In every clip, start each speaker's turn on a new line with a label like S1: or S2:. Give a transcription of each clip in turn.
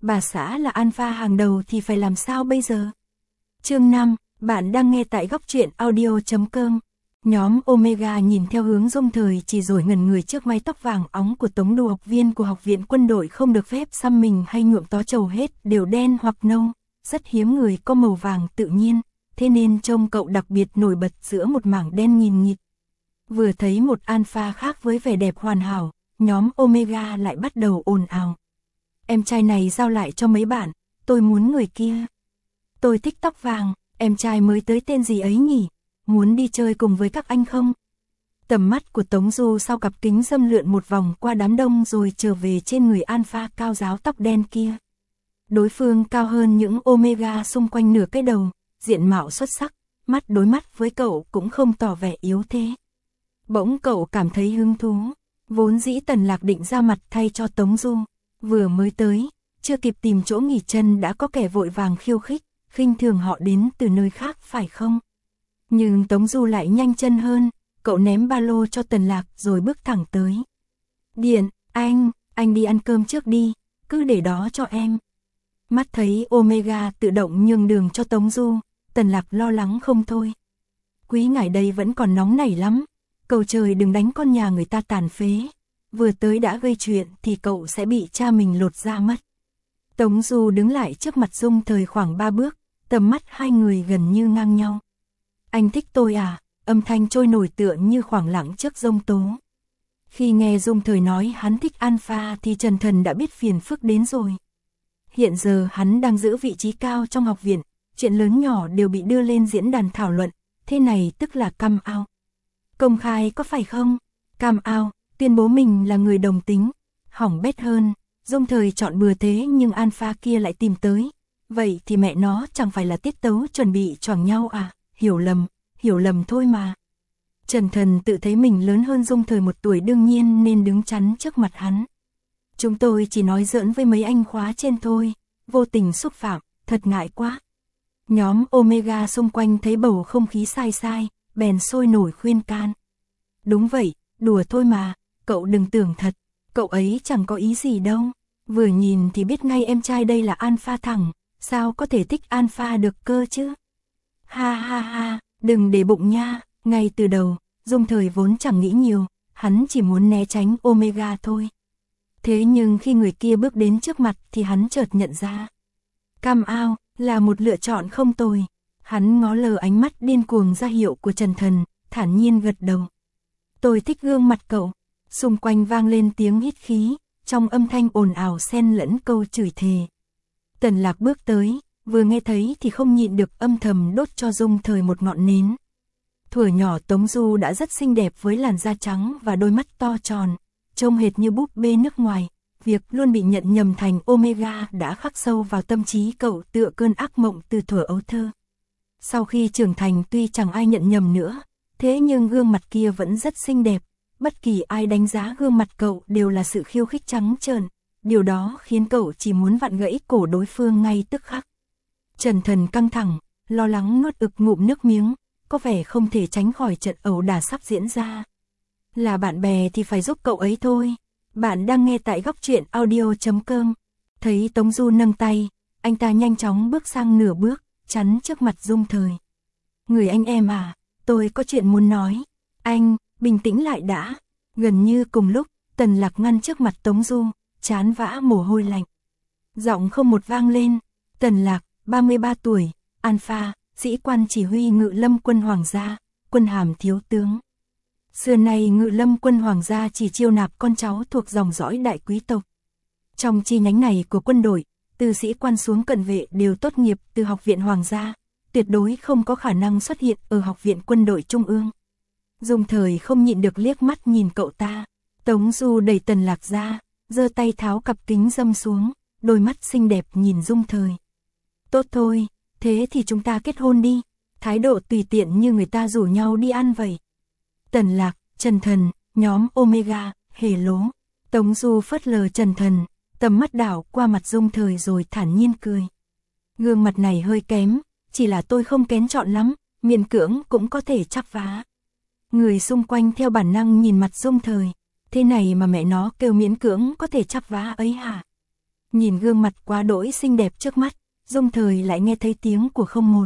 S1: bà xã là alpha hàng đầu thì phải làm sao bây giờ? Chương 5, bạn đang nghe tại góc truyện audio.com. Nhóm Omega nhìn theo hướng Dung Thời chỉ rồi ngẩn người trước mái tóc vàng óng của Tống Du, học viên của học viện quân đội không được phép xăm mình hay nhuộm tó trầu hết, đều đen hoặc nâu, rất hiếm người có màu vàng tự nhiên, thế nên trông cậu đặc biệt nổi bật giữa một mảng đen nghìn nghịt. Vừa thấy một alpha khác với vẻ đẹp hoàn hảo, nhóm Omega lại bắt đầu ồn ào. Em trai này giao lại cho mấy bạn, tôi muốn người kia. Tôi thích tóc vàng, em trai mới tới tên gì ấy nhỉ? Muốn đi chơi cùng với các anh không? Tầm mắt của Tống Du sau cặp kính râm lượn một vòng qua đám đông rồi trở về trên người alpha cao ráo tóc đen kia. Đối phương cao hơn những Omega xung quanh nửa cái đầu, diện mạo xuất sắc, mắt đối mắt với cậu cũng không tỏ vẻ yếu thế. Bỗng cậu cảm thấy hứng thú, vốn dĩ Tần Lạc định ra mặt thay cho Tống Du, vừa mới tới, chưa kịp tìm chỗ nghỉ chân đã có kẻ vội vàng khiêu khích, khinh thường họ đến từ nơi khác phải không? Nhưng Tống Du lại nhanh chân hơn, cậu ném ba lô cho Tần Lạc rồi bước thẳng tới. Điện, anh đi ăn cơm trước đi, cứ để đó cho em. Mắt thấy Omega tự động nhường đường cho Tống Du, Tần Lạc lo lắng không thôi. Quý ngài đây vẫn còn nóng nảy lắm, cầu trời đừng đánh con nhà người ta tàn phế. Vừa tới đã gây chuyện thì cậu sẽ bị cha mình lột da mất. Tống Du đứng lại trước mặt Dung Thời khoảng 3 bước, tầm mắt hai người gần như ngang nhau. Anh thích tôi à? Âm thanh trôi nổi tựa như khoảng lặng trước giông tố. Khi nghe Dung Thời nói hắn thích alpha thì Trần Thần đã biết phiền phức đến rồi. Hiện giờ hắn đang giữ vị trí cao trong học viện, chuyện lớn nhỏ đều bị đưa lên diễn đàn thảo luận, thế này tức là come out. Công khai có phải không? Come out, tuyên bố mình là người đồng tính, hỏng bét hơn, Dung Thời chọn bừa thế nhưng alpha kia lại tìm tới. Vậy thì mẹ nó chẳng phải là tiết tấu chuẩn bị choảng nhau à? Hiểu lầm thôi mà. Trần Thần tự thấy mình lớn hơn Dung Thời 1 tuổi đương nhiên nên đứng chắn trước mặt hắn. Chúng tôi chỉ nói giỡn với mấy anh khóa trên thôi, vô tình xúc phạm, thật ngại quá. Nhóm Omega xung quanh thấy bầu không khí sai, bèn sôi nổi khuyên can. Đúng vậy, đùa thôi mà, cậu đừng tưởng thật, cậu ấy chẳng có ý gì đâu. Vừa nhìn thì biết ngay em trai đây là alpha thẳng, sao có thể thích alpha được cơ chứ? Ha, đừng để bụng nha, ngay từ đầu, Dung Thời vốn chẳng nghĩ nhiều, hắn chỉ muốn né tránh Omega thôi. Thế nhưng khi người kia bước đến trước mặt thì hắn chợt nhận ra. Come out là một lựa chọn không tồi. Hắn ngó lờ ánh mắt điên cuồng ra hiệu của Trần Thần, thản nhiên gật đầu. Tôi thích gương mặt cậu. Xung quanh vang lên tiếng hít khí, trong âm thanh ồn ào xen lẫn câu chửi thề. Tần Lạc bước tới, vừa nghe thấy thì không nhịn được âm thầm đốt cho Dung Thời một ngọn nến. Thuở nhỏ Tống Du đã rất xinh đẹp với làn da trắng và đôi mắt to tròn, trông hệt như búp bê nước ngoài. Việc luôn bị nhận nhầm thành Omega đã khắc sâu vào tâm trí cậu tựa cơn ác mộng từ thuở ấu thơ. Sau khi trưởng thành tuy chẳng ai nhận nhầm nữa, thế nhưng gương mặt kia vẫn rất xinh đẹp. Bất kỳ ai đánh giá gương mặt cậu đều là sự khiêu khích trắng trợn. Điều đó khiến cậu chỉ muốn vặn gãy cổ đối phương ngay tức khắc. Trần Thần căng thẳng, lo lắng nuốt ực ngụm nước miếng, có vẻ không thể tránh khỏi trận ẩu đả sắp diễn ra. Là bạn bè thì phải giúp cậu ấy thôi. Bạn đang nghe tại góc truyện audio.com. Thấy Tống Du nâng tay, anh ta nhanh chóng bước sang nửa bước, chắn trước mặt Dung Thời. Người anh em à, tôi có chuyện muốn nói. Anh, bình tĩnh lại đã. Gần như cùng lúc, Tần Lạc ngăn trước mặt Tống Du, trán vã mồ hôi lạnh. Giọng không một vang lên. Tần Lạc, 33 tuổi, alpha, sĩ quan chỉ huy Ngự Lâm quân Hoàng gia, quân hàm thiếu tướng. Xưa nay Ngự Lâm quân Hoàng gia chỉ chiêu nạp con cháu thuộc dòng dõi đại quý tộc. Trong chi nhánh này của quân đội, từ sĩ quan xuống cận vệ đều tốt nghiệp từ học viện Hoàng gia, tuyệt đối không có khả năng xuất hiện ở học viện quân đội trung ương. Dung Thời không nhịn được liếc mắt nhìn cậu ta. Tống Du đẩy Tần Lạc ra, giơ tay tháo cặp kính râm xuống, đôi mắt xinh đẹp nhìn Dung Thời. Tốt thôi, thế thì chúng ta kết hôn đi. Thái độ tùy tiện như người ta rủ nhau đi ăn vậy. Tần Lạc, Trần Thần, nhóm Omega, hề lố. Tống Du phớt lờ Trần Thần, tầm mắt đảo qua mặt Dung Thời rồi thản nhiên cười. Gương mặt này hơi kém, chỉ là tôi không kén chọn lắm, miễn cưỡng cũng có thể chắp vá. Người xung quanh theo bản năng nhìn mặt Dung Thời, thế này mà mẹ nó kêu miễn cưỡng có thể chắp vá ấy hả? Nhìn gương mặt quá đỗi xinh đẹp trước mắt, Dung Thời lại nghe thấy tiếng của 01.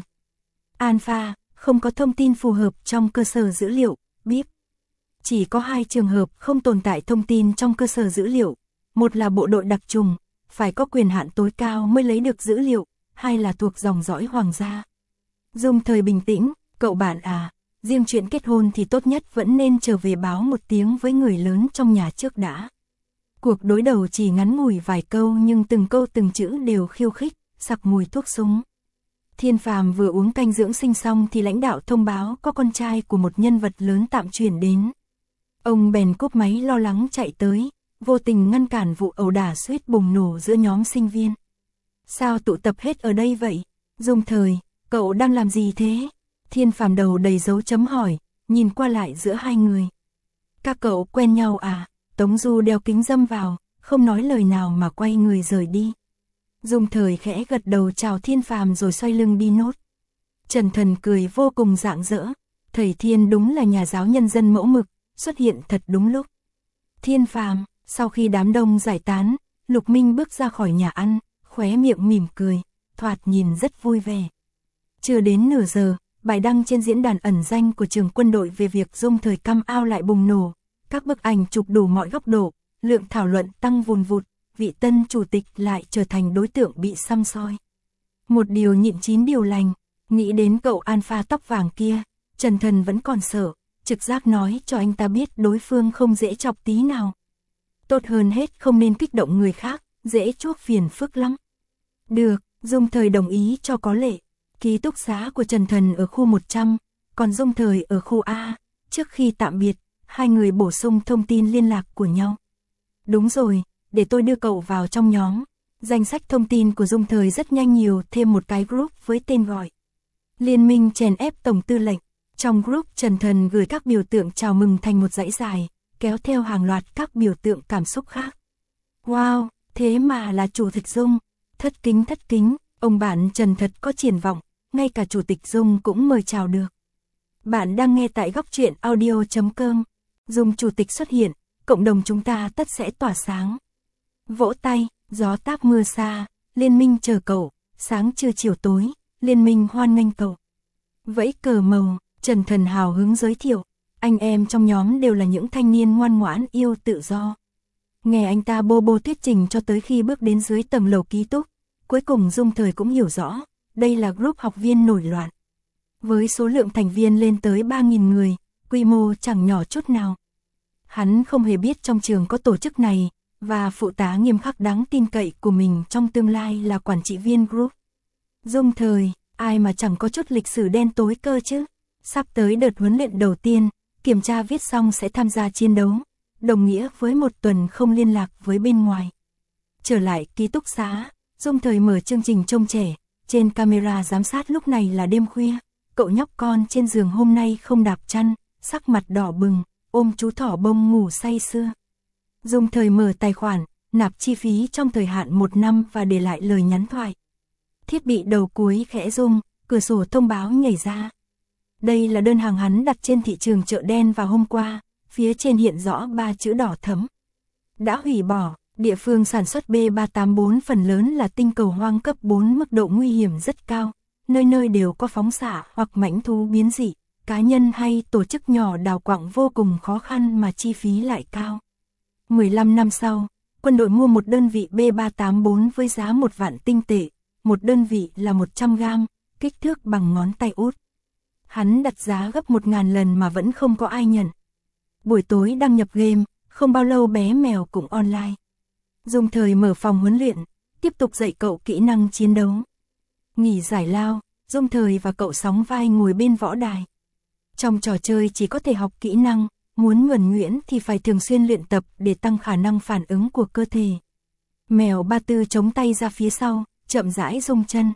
S1: Alpha, không có thông tin phù hợp trong cơ sở dữ liệu, bíp. Chỉ có 2 trường hợp không tồn tại thông tin trong cơ sở dữ liệu. Một là bộ đội đặc trùng, phải có quyền hạn tối cao mới lấy được dữ liệu, hai là thuộc dòng dõi hoàng gia. Dung Thời bình tĩnh, cậu bạn à, riêng chuyện kết hôn thì tốt nhất vẫn nên trở về báo một tiếng với người lớn trong nhà trước đã. Cuộc đối đầu chỉ ngắn ngủi vài câu nhưng từng câu từng chữ đều khiêu khích, sặc mùi thuốc súng. Thiên Phàm vừa uống canh dưỡng sinh xong thì lãnh đạo thông báo có con trai của một nhân vật lớn tạm chuyển đến. Ông bèn cúp máy lo lắng chạy tới, vô tình ngăn cản vụ ẩu đả suýt bùng nổ giữa nhóm sinh viên. Sao tụ tập hết ở đây vậy? Dung Thời, cậu đang làm gì thế? Thiên Phàm đầu đầy dấu chấm hỏi, nhìn qua lại giữa hai người. Các cậu quen nhau à? Tống Du đeo kính râm vào, không nói lời nào mà quay người rời đi. Dung Thời khẽ gật đầu chào Thiên Phàm rồi xoay lưng đi nốt. Trần Thần cười vô cùng rạng rỡ, thầy Thiên đúng là nhà giáo nhân dân mẫu mực, xuất hiện thật đúng lúc. Thiên Phàm, sau khi đám đông giải tán, Lục Minh bước ra khỏi nhà ăn, khóe miệng mỉm cười, thoạt nhìn rất vui vẻ. Chưa đến nửa giờ, bài đăng trên diễn đàn ẩn danh của trường quân đội về việc Dung Thời come out lại bùng nổ. Các bức ảnh chụp đủ mọi góc độ, lượng thảo luận tăng vùn vụt, vị tân chủ tịch lại trở thành đối tượng bị săm soi. Một điều nhịn 9 điều lành, nghĩ đến cậu Alpha tóc vàng kia, Trần Thần vẫn còn sợ, trực giác nói cho anh ta biết đối phương không dễ chọc tí nào. Tốt hơn hết không nên kích động người khác, dễ chuốc phiền phức lắm. Được, Dung Thời đồng ý cho có lệ. Ký túc xá của Trần Thần ở khu 100, còn Dung Thời ở khu A. Trước khi tạm biệt, hai người bổ sung thông tin liên lạc của nhau. Đúng rồi, để tôi đưa cậu vào trong nhóm. Danh sách thông tin của Dung Thời rất nhanh nhiều thêm một cái group với tên gọi Liên minh chèn ép Tổng tư lệnh. Trong group Trần Thần gửi các biểu tượng chào mừng thành một dãy dài, kéo theo hàng loạt các biểu tượng cảm xúc khác. Wow, thế mà là chủ tịch Dung. Thất kính, ông bạn Trần thật có triển vọng, ngay cả chủ tịch Dung cũng mời chào được. Bạn đang nghe tại góc truyện audio.com. Dung chủ tịch xuất hiện, cộng đồng chúng ta tất sẽ tỏa sáng. Vỗ tay, gió táp mưa xa, liên minh chờ cậu, sáng trưa chiều tối, liên minh hoan nghênh cậu. Vẫy cờ màu, Trần Thần hào hứng giới thiệu, anh em trong nhóm đều là những thanh niên ngoan ngoãn yêu tự do. Nghe anh ta bô bô thuyết trình cho tới khi bước đến dưới tầng lầu ký túc, cuối cùng Dung Thời cũng hiểu rõ, đây là group học viên nổi loạn. Với số lượng thành viên lên tới 3.000 người, quy mô chẳng nhỏ chút nào. Hắn không hề biết trong trường có tổ chức này, và phụ tá nghiêm khắc đáng tin cậy của mình trong tương lai là quản trị viên group. Dung Thời, ai mà chẳng có chút lịch sử đen tối cơ chứ. Sắp tới đợt huấn luyện đầu tiên, kiểm tra viết xong sẽ tham gia chiến đấu, đồng nghĩa với một tuần không liên lạc với bên ngoài. Trở lại ký túc xá, Dung Thời mở chương trình trông trẻ, trên camera giám sát lúc này là đêm khuya, cậu nhóc con trên giường hôm nay không đạp chăn, sắc mặt đỏ bừng, ôm chú thỏ bông ngủ say sưa. Dung Thời mở tài khoản, nạp chi phí trong thời hạn 1 năm và để lại lời nhắn thoại. Thiết bị đầu cuối khẽ rung, cửa sổ thông báo nhảy ra. Đây là đơn hàng hắn đặt trên thị trường chợ đen vào hôm qua, phía trên hiện rõ 3 chữ đỏ thẫm. Đã hủy bỏ, địa phương sản xuất B384 phần lớn là tinh cầu hoang cấp 4 mức độ nguy hiểm rất cao, nơi nơi đều có phóng xạ hoặc mãnh thú biến dị, cá nhân hay tổ chức nhỏ đào quặng vô cùng khó khăn mà chi phí lại cao. 15 năm sau, quân đội mua một đơn vị B384 với giá 1 vạn tinh tệ, một đơn vị là 100 gram, kích thước bằng ngón tay út. Hắn đặt giá gấp 1000 lần mà vẫn không có ai nhận. Buổi tối đăng nhập game, không bao lâu bé mèo cũng online. Dung Thời mở phòng huấn luyện, tiếp tục dạy cậu kỹ năng chiến đấu. Nghỉ giải lao, Dung Thời và cậu sóng vai ngồi bên võ đài. Trong trò chơi chỉ có thể học kỹ năng, muốn nhuần nhuyễn thì phải thường xuyên luyện tập để tăng khả năng phản ứng của cơ thể. Mèo Ba Tư chống tay ra phía sau, chậm rãi rung chân.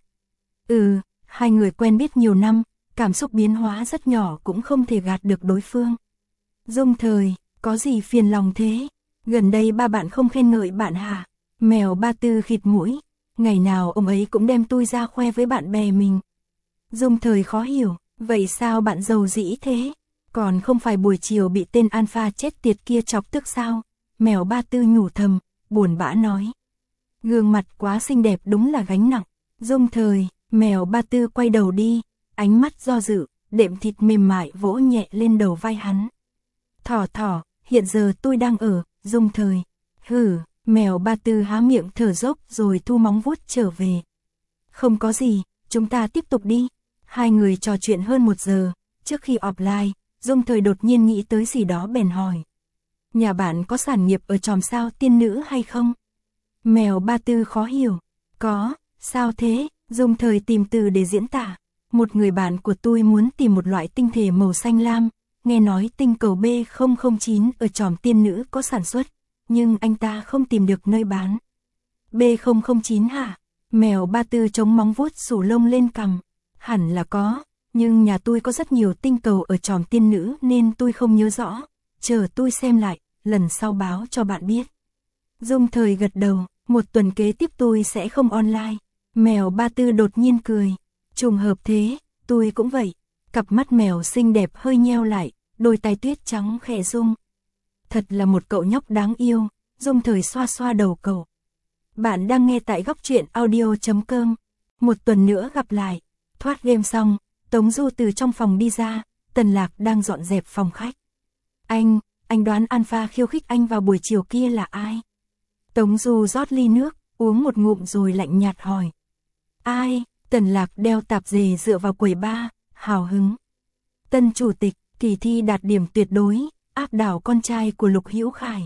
S1: Hai người quen biết nhiều năm, cảm xúc biến hóa rất nhỏ cũng không thể gạt được đối phương. Dung Thời, có gì phiền lòng thế? Gần đây ba bạn không khen ngợi bạn hả? Mèo Ba Tư khịt mũi, ngày nào ông ấy cũng đem tôi ra khoe với bạn bè mình. Dung Thời khó hiểu, vậy sao bạn giàu dĩ thế? Còn không phải buổi chiều bị tên Alpha chết tiệt kia chọc tức sao? Mèo Ba Tư nhủ thầm, buồn bã nói. Gương mặt quá xinh đẹp đúng là gánh nặng. Dung Thời, Mèo Ba Tư quay đầu đi, ánh mắt do dự, đệm thịt mềm mại vỗ nhẹ lên đầu vai hắn. Thỏ, hiện giờ tôi đang ở, Dung Thời. Hử, Mèo Ba Tư há miệng thở dốc rồi thu móng vuốt trở về. Không có gì, chúng ta tiếp tục đi. Hai người trò chuyện hơn 1 giờ, trước khi offline, Dung Thời đột nhiên nghĩ tới gì đó bèn hỏi. Nhà bạn có sản nghiệp ở chòm sao tiên nữ hay không? Mèo Ba Tư khó hiểu. Có, sao thế? Dung Thời tìm từ để diễn tả. Một người bạn của tôi muốn tìm một loại tinh thể màu xanh lam, nghe nói tinh cầu B009 ở chòm tiên nữ có sản xuất, nhưng anh ta không tìm được nơi bán. B009 hả? Mèo Ba Tư chống móng vuốt sủ lông lên cằm. Hẳn là có, nhưng nhà tôi có rất nhiều tinh cầu ở chòm tiên nữ nên tôi không nhớ rõ. Chờ tôi xem lại, lần sau báo cho bạn biết. Dung Thời gật đầu, 1 tuần kế tiếp tôi sẽ không online. Mèo Ba Tư đột nhiên cười. Trùng hợp thế, tôi cũng vậy. Cặp mắt mèo xinh đẹp hơi nheo lại, đôi tai tuyết trắng khẽ rung. Thật là một cậu nhóc đáng yêu. Dung Thời xoa xoa đầu cậu. Bạn đang nghe tại Góc Truyện Audio.com. 1 tuần nữa gặp lại. Thoát game xong, Tống Du từ trong phòng đi ra, Tần Lạc đang dọn dẹp phòng khách. Anh đoán Alpha khiêu khích anh vào buổi chiều kia là ai? Tống Du rót ly nước, uống một ngụm rồi lạnh nhạt hỏi. Ai? Tần Lạc đeo tạp dề dựa vào quầy bar, hào hứng. Tân chủ tịch, kỳ thi đạt điểm tuyệt đối, áp đảo con trai của Lục Hữu Khải.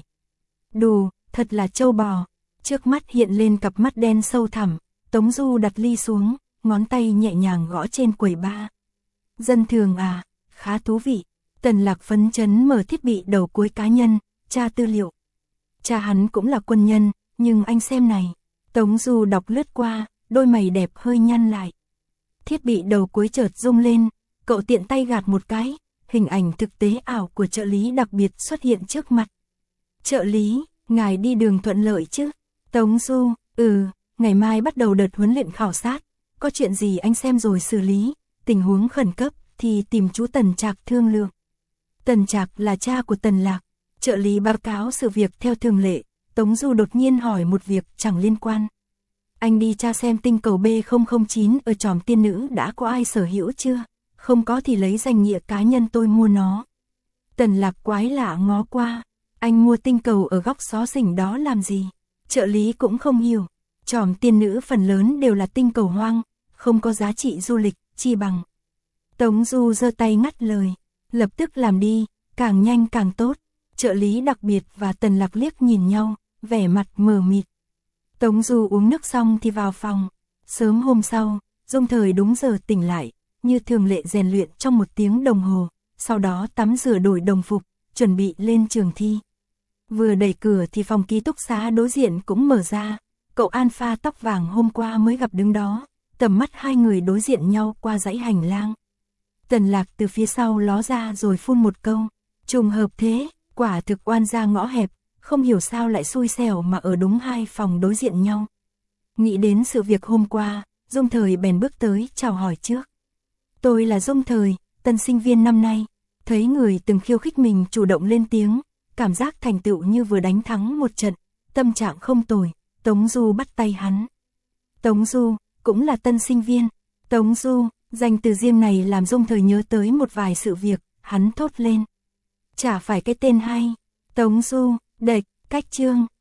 S1: Đù, thật là trâu bò. Trước mắt hiện lên cặp mắt đen sâu thẳm, Tống Du đặt ly xuống, ngón tay nhẹ nhàng gõ trên quầy bar. Dân thường à, khá thú vị. Tần Lạc phấn chấn mở thiết bị đầu cuối cá nhân, tra tư liệu. Cha hắn cũng là quân nhân, nhưng anh xem này. Tống Du đọc lướt qua, đôi mày đẹp hơi nhăn lại. Thiết bị đầu cuối chợt rung lên, cậu tiện tay gạt một cái, hình ảnh thực tế ảo của trợ lý đặc biệt xuất hiện trước mặt. Trợ lý, ngài đi đường thuận lợi chứ? Tống Du, ngày mai bắt đầu đợt huấn luyện khảo sát, có chuyện gì anh xem rồi xử lý, tình huống khẩn cấp thì tìm chú Tần Trạc thương lượng. Tần Trạc là cha của Tần Lạc. Trợ lý báo cáo sự việc theo thường lệ. Tống Du đột nhiên hỏi một việc chẳng liên quan. Anh đi tra xem tinh cầu B009 ở chòm tiên nữ đã có ai sở hữu chưa? Không có thì lấy danh nghĩa cá nhân tôi mua nó. Tần Lạc quái lạ ngó qua. Anh mua tinh cầu ở góc xó xỉnh đó làm gì? Trợ lý cũng không hiểu. Chòm tiên nữ phần lớn đều là tinh cầu hoang, không có giá trị du lịch, chi bằng. Tống Du giơ tay ngắt lời. Lập tức làm đi, càng nhanh càng tốt. Trợ lý đặc biệt và Tần Lạc liếc nhìn nhau, vẻ mặt mờ mịt. Tống Du uống nước xong thì vào phòng. Sớm hôm sau, Dung Thời đúng giờ tỉnh lại, như thường lệ rèn luyện trong 1 tiếng đồng hồ, sau đó tắm rửa đổi đồng phục, chuẩn bị lên trường thi. Vừa đẩy cửa thì phòng ký túc xá đối diện cũng mở ra, cậu Alpha tóc vàng hôm qua mới gặp đứng đó, tầm mắt hai người đối diện nhau qua dãy hành lang. Tần Lạc từ phía sau ló ra rồi phun một câu, trùng hợp thế, quả thực oan gia ngõ hẹp, không hiểu sao lại xui xẻo mà ở đúng 2 phòng đối diện nhau. Nghĩ đến sự việc hôm qua, Dung Thời bèn bước tới chào hỏi trước. Tôi là Dung Thời, tân sinh viên năm nay. Thấy người từng khiêu khích mình chủ động lên tiếng, cảm giác thành tựu như vừa đánh thắng một trận, tâm trạng không tồi. Tống Du bắt tay hắn. Tống Du, cũng là tân sinh viên. Tống Du, danh từ riêng này làm Dung Thời nhớ tới một vài sự việc, hắn thốt lên. Chả phải cái tên hay. Tống Du, đệch, cách chương.